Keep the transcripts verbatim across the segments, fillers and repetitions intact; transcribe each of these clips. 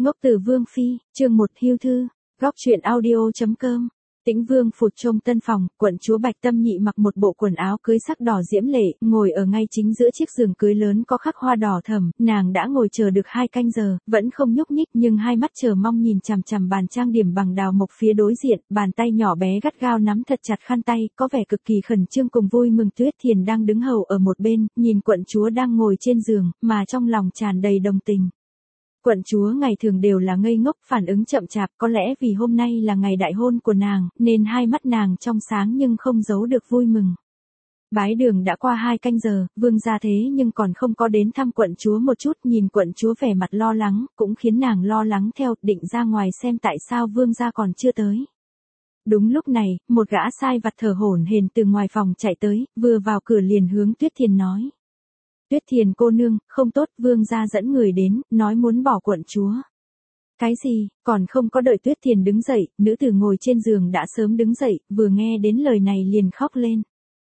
Ngốc Tử Vương phi, chương một hưu thư, góc truyện audio.com. Tĩnh Vương phủ trong tân phòng, quận chúa Bạch Tâm Nhị mặc một bộ quần áo cưới sắc đỏ diễm lệ, ngồi ở ngay chính giữa chiếc giường cưới lớn có khắc hoa đỏ thẫm, nàng đã ngồi chờ được hai canh giờ, vẫn không nhúc nhích nhưng hai mắt chờ mong nhìn chằm chằm bàn trang điểm bằng đào mộc phía đối diện, bàn tay nhỏ bé gắt gao nắm thật chặt khăn tay, có vẻ cực kỳ khẩn trương cùng vui mừng. Tuyết Thiền đang đứng hầu ở một bên, nhìn quận chúa đang ngồi trên giường, mà trong lòng tràn đầy đồng tình. Quận chúa ngày thường đều là ngây ngốc, phản ứng chậm chạp, có lẽ vì hôm nay là ngày đại hôn của nàng, nên hai mắt nàng trong sáng nhưng không giấu được vui mừng. Bái đường đã qua hai canh giờ, vương gia thế nhưng còn không có đến thăm quận chúa một chút, nhìn quận chúa vẻ mặt lo lắng, cũng khiến nàng lo lắng theo, định ra ngoài xem tại sao vương gia còn chưa tới. Đúng lúc này, một gã sai vặt thở hổn hển từ ngoài phòng chạy tới, vừa vào cửa liền hướng Tuyết Thiền nói. Tuyết Thiền cô nương, không tốt, vương gia dẫn người đến, nói muốn bỏ quận chúa. Cái gì, còn không có đợi Tuyết Thiền đứng dậy, nữ tử ngồi trên giường đã sớm đứng dậy, vừa nghe đến lời này liền khóc lên.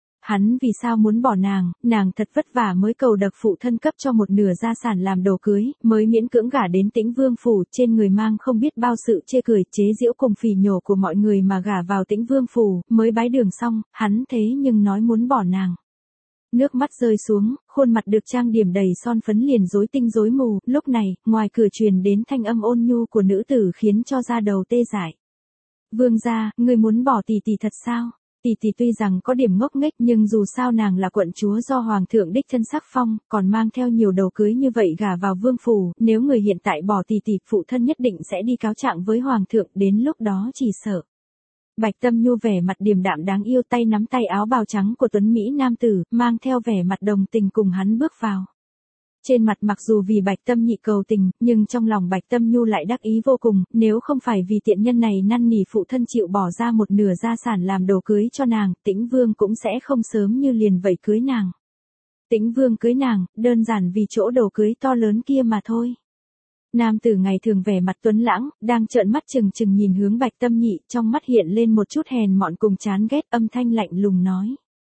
Hắn vì sao muốn bỏ nàng, nàng thật vất vả mới cầu được phụ thân cấp cho một nửa gia sản làm đồ cưới, mới miễn cưỡng gả đến Tĩnh Vương phủ, trên người mang không biết bao sự chê cười, chế giễu cùng phỉ nhổ của mọi người mà gả vào Tĩnh Vương phủ, mới bái đường xong, hắn thế nhưng nói muốn bỏ nàng. Nước mắt rơi xuống, khuôn mặt được trang điểm đầy son phấn liền rối tinh rối mù, lúc này, ngoài cửa truyền đến thanh âm ôn nhu của nữ tử khiến cho da đầu tê dại. Vương gia, ngươi muốn bỏ tỷ tỷ thật sao? Tỷ tỷ tuy rằng có điểm ngốc nghếch nhưng dù sao nàng là quận chúa do hoàng thượng đích thân sắc phong, còn mang theo nhiều đầu cưới như vậy gả vào vương phủ, nếu người hiện tại bỏ tỷ tỷ, phụ thân nhất định sẽ đi cáo trạng với hoàng thượng, đến lúc đó chỉ sợ. Bạch Tâm Nhu vẻ mặt điềm đạm đáng yêu, tay nắm tay áo bào trắng của tuấn mỹ nam tử, mang theo vẻ mặt đồng tình cùng hắn bước vào. Trên mặt mặc dù vì Bạch Tâm Nhị cầu tình, nhưng trong lòng Bạch Tâm Nhu lại đắc ý vô cùng, nếu không phải vì tiện nhân này năn nỉ phụ thân chịu bỏ ra một nửa gia sản làm đồ cưới cho nàng, Tĩnh Vương cũng sẽ không sớm như liền vậy cưới nàng. Tĩnh Vương cưới nàng, đơn giản vì chỗ đồ cưới to lớn kia mà thôi. Nam tử ngày thường vẻ mặt tuấn lãng, đang trợn mắt trừng trừng nhìn hướng Bạch Tâm Nhị, trong mắt hiện lên một chút hèn mọn cùng chán ghét, âm thanh lạnh lùng nói.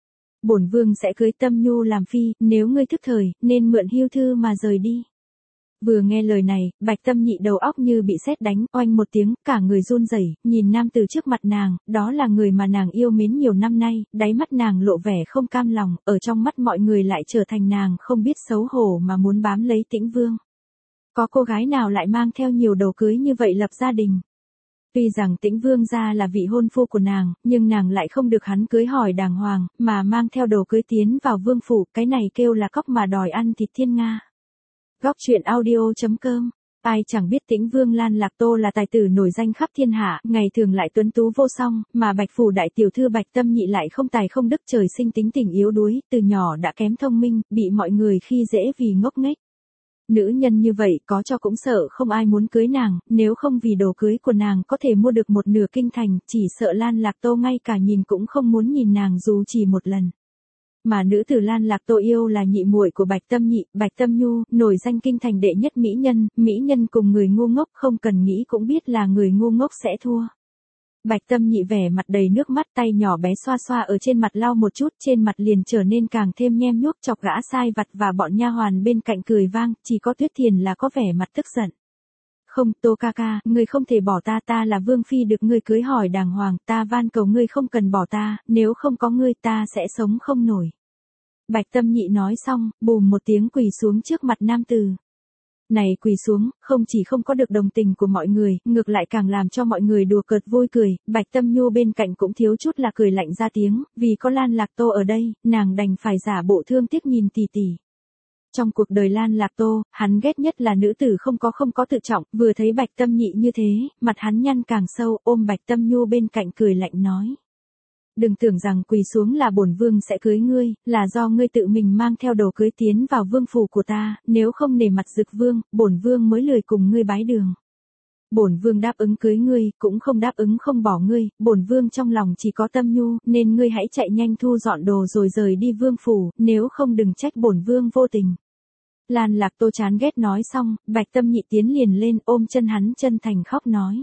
Bổn vương sẽ cưới Tâm Nhu làm phi, nếu ngươi thức thời, nên mượn hưu thư mà rời đi. Vừa nghe lời này, Bạch Tâm Nhị đầu óc như bị sét đánh, oanh một tiếng, cả người run rẩy, nhìn nam tử trước mặt nàng, đó là người mà nàng yêu mến nhiều năm nay, đáy mắt nàng lộ vẻ không cam lòng, ở trong mắt mọi người lại trở thành nàng không biết xấu hổ mà muốn bám lấy Tĩnh Vương. Có cô gái nào lại mang theo nhiều đầu cưới như vậy lập gia đình? Tuy rằng Tĩnh Vương gia là vị hôn phu của nàng, nhưng nàng lại không được hắn cưới hỏi đàng hoàng, mà mang theo đồ cưới tiến vào vương phủ, cái này kêu là cóc mà đòi ăn thịt thiên nga. Góc truyện audio.com. Ai chẳng biết Tĩnh Vương Lan Lạc Tô là tài tử nổi danh khắp thiên hạ, ngày thường lại tuấn tú vô song, mà Bạch phủ đại tiểu thư Bạch Tâm Nhị lại không tài không đức, trời sinh tính tình yếu đuối, từ nhỏ đã kém thông minh, bị mọi người khi dễ vì ngốc nghếch. Nữ nhân như vậy có cho cũng sợ không ai muốn cưới nàng, nếu không vì đồ cưới của nàng có thể mua được một nửa kinh thành, chỉ sợ Lan Lạc Tô ngay cả nhìn cũng không muốn nhìn nàng dù chỉ một lần. Mà nữ tử Lan Lạc Tô yêu là nhị muội của Bạch Tâm Nhị, Bạch Tâm Nhu, nổi danh kinh thành đệ nhất mỹ nhân, mỹ nhân cùng người ngu ngốc không cần nghĩ cũng biết là người ngu ngốc sẽ thua. Bạch Tâm Nhị vẻ mặt đầy nước mắt, tay nhỏ bé xoa xoa ở trên mặt lau một chút, trên mặt liền trở nên càng thêm nhem nhuốc, chọc gã sai vặt và bọn nha hoàn bên cạnh cười vang, chỉ có Tuyết Thiền là có vẻ mặt tức giận. Không, Tô ca ca, ngươi không thể bỏ ta, ta là vương phi được ngươi cưới hỏi đàng hoàng, ta van cầu ngươi không cần bỏ ta, nếu không có ngươi ta sẽ sống không nổi. Bạch Tâm Nhị nói xong, bùm một tiếng quỳ xuống trước mặt nam tử. Này quỳ xuống, không chỉ không có được đồng tình của mọi người, ngược lại càng làm cho mọi người đùa cợt vui cười, Bạch Tâm Nhu bên cạnh cũng thiếu chút là cười lạnh ra tiếng, vì có Lan Lạc Tô ở đây, nàng đành phải giả bộ thương tiếc nhìn tỷ tỷ. Trong cuộc đời Lan Lạc Tô, hắn ghét nhất là nữ tử không có không có tự trọng, vừa thấy Bạch Tâm Nhị như thế, mặt hắn nhăn càng sâu, ôm Bạch Tâm Nhu bên cạnh cười lạnh nói. Đừng tưởng rằng quỳ xuống là bổn vương sẽ cưới ngươi, là do ngươi tự mình mang theo đồ cưới tiến vào vương phủ của ta, nếu không nể mặt Dực vương, bổn vương mới lười cùng ngươi bái đường. Bổn vương đáp ứng cưới ngươi, cũng không đáp ứng không bỏ ngươi, bổn vương trong lòng chỉ có Tâm Nhu, nên ngươi hãy chạy nhanh thu dọn đồ rồi rời đi vương phủ, nếu không đừng trách bổn vương vô tình. Lan Lạc Tô chán ghét nói xong, Bạch Tâm Nhị tiến liền lên ôm chân hắn chân thành khóc nói.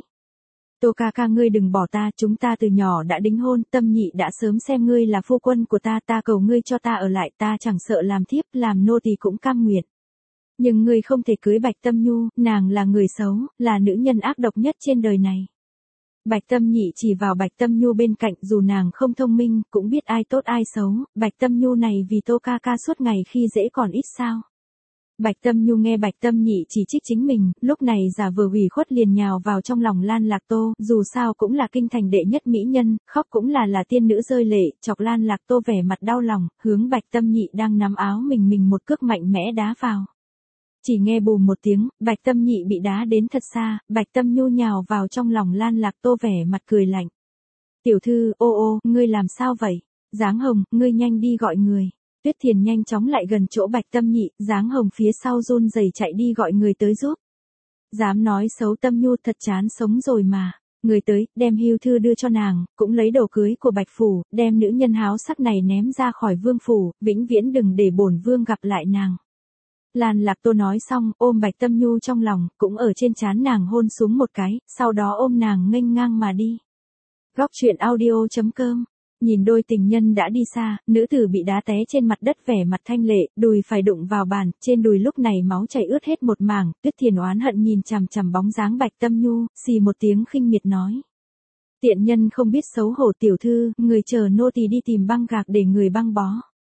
Tô ca ca ngươi đừng bỏ ta, chúng ta từ nhỏ đã đính hôn, Tâm Nhị đã sớm xem ngươi là phu quân của ta, ta cầu ngươi cho ta ở lại, ta chẳng sợ làm thiếp, làm nô tỳ cũng cam nguyện. Nhưng ngươi không thể cưới Bạch Tâm Nhu, nàng là người xấu, là nữ nhân ác độc nhất trên đời này. Bạch Tâm Nhị chỉ vào Bạch Tâm Nhu bên cạnh, dù nàng không thông minh, cũng biết ai tốt ai xấu, Bạch Tâm Nhu này vì Tô ca ca suốt ngày khi dễ còn ít sao. Bạch Tâm Nhu nghe Bạch Tâm Nhị chỉ trích chính mình, lúc này giả vờ ủy khuất liền nhào vào trong lòng Lan Lạc Tô, dù sao cũng là kinh thành đệ nhất mỹ nhân, khóc cũng là là tiên nữ rơi lệ, chọc Lan Lạc Tô vẻ mặt đau lòng, hướng Bạch Tâm Nhị đang nắm áo mình mình một cước mạnh mẽ đá vào. Chỉ nghe bùm một tiếng, Bạch Tâm Nhị bị đá đến thật xa, Bạch Tâm Nhu nhào vào trong lòng Lan Lạc Tô vẻ mặt cười lạnh. Tiểu thư, ô ô, ngươi làm sao vậy? Giáng Hồng, ngươi nhanh đi gọi người. Tuyết Thiền nhanh chóng lại gần chỗ Bạch Tâm Nhị, Giáng Hồng phía sau run rẩy chạy đi gọi người tới giúp. Dám nói xấu Tâm Nhu thật chán sống rồi mà. Người tới, đem hưu thư đưa cho nàng, cũng lấy đồ cưới của Bạch Phủ, đem nữ nhân háo sắc này ném ra khỏi vương phủ, vĩnh viễn đừng để bổn vương gặp lại nàng. Lan Lạc Tô nói xong, ôm Bạch Tâm Nhu trong lòng, cũng ở trên trán nàng hôn xuống một cái, sau đó ôm nàng nghênh ngang mà đi. Góc truyện audio chấm com. Nhìn đôi tình nhân đã đi xa, nữ tử bị đá té trên mặt đất vẻ mặt thanh lệ, đùi phải đụng vào bàn, trên đùi lúc này máu chảy ướt hết một mảng, Tuyết Thiền oán hận nhìn chằm chằm bóng dáng Bạch Tâm Nhu, xì một tiếng khinh miệt nói. Tiện nhân không biết xấu hổ tiểu thư, người chờ nô tỳ đi tìm băng gạc để người băng bó.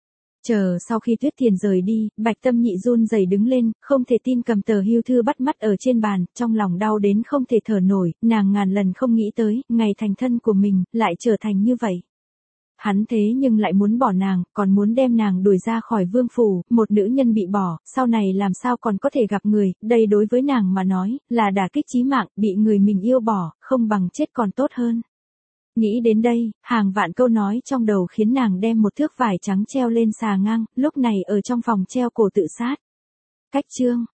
Chờ sau khi Tuyết Thiền rời đi, Bạch Tâm Nhị run rẩy đứng lên, không thể tin cầm tờ hưu thư bắt mắt ở trên bàn, trong lòng đau đến không thể thở nổi, nàng ngàn lần không nghĩ tới, ngày thành thân của mình, lại trở thành như vậy. Hắn thế nhưng lại muốn bỏ nàng, còn muốn đem nàng đuổi ra khỏi vương phủ, một nữ nhân bị bỏ, sau này làm sao còn có thể gặp người, đây đối với nàng mà nói, là đả kích chí mạng, bị người mình yêu bỏ, không bằng chết còn tốt hơn. Nghĩ đến đây, hàng vạn câu nói trong đầu khiến nàng đem một thước vải trắng treo lên xà ngang, lúc này ở trong phòng treo cổ tự sát. Cách chương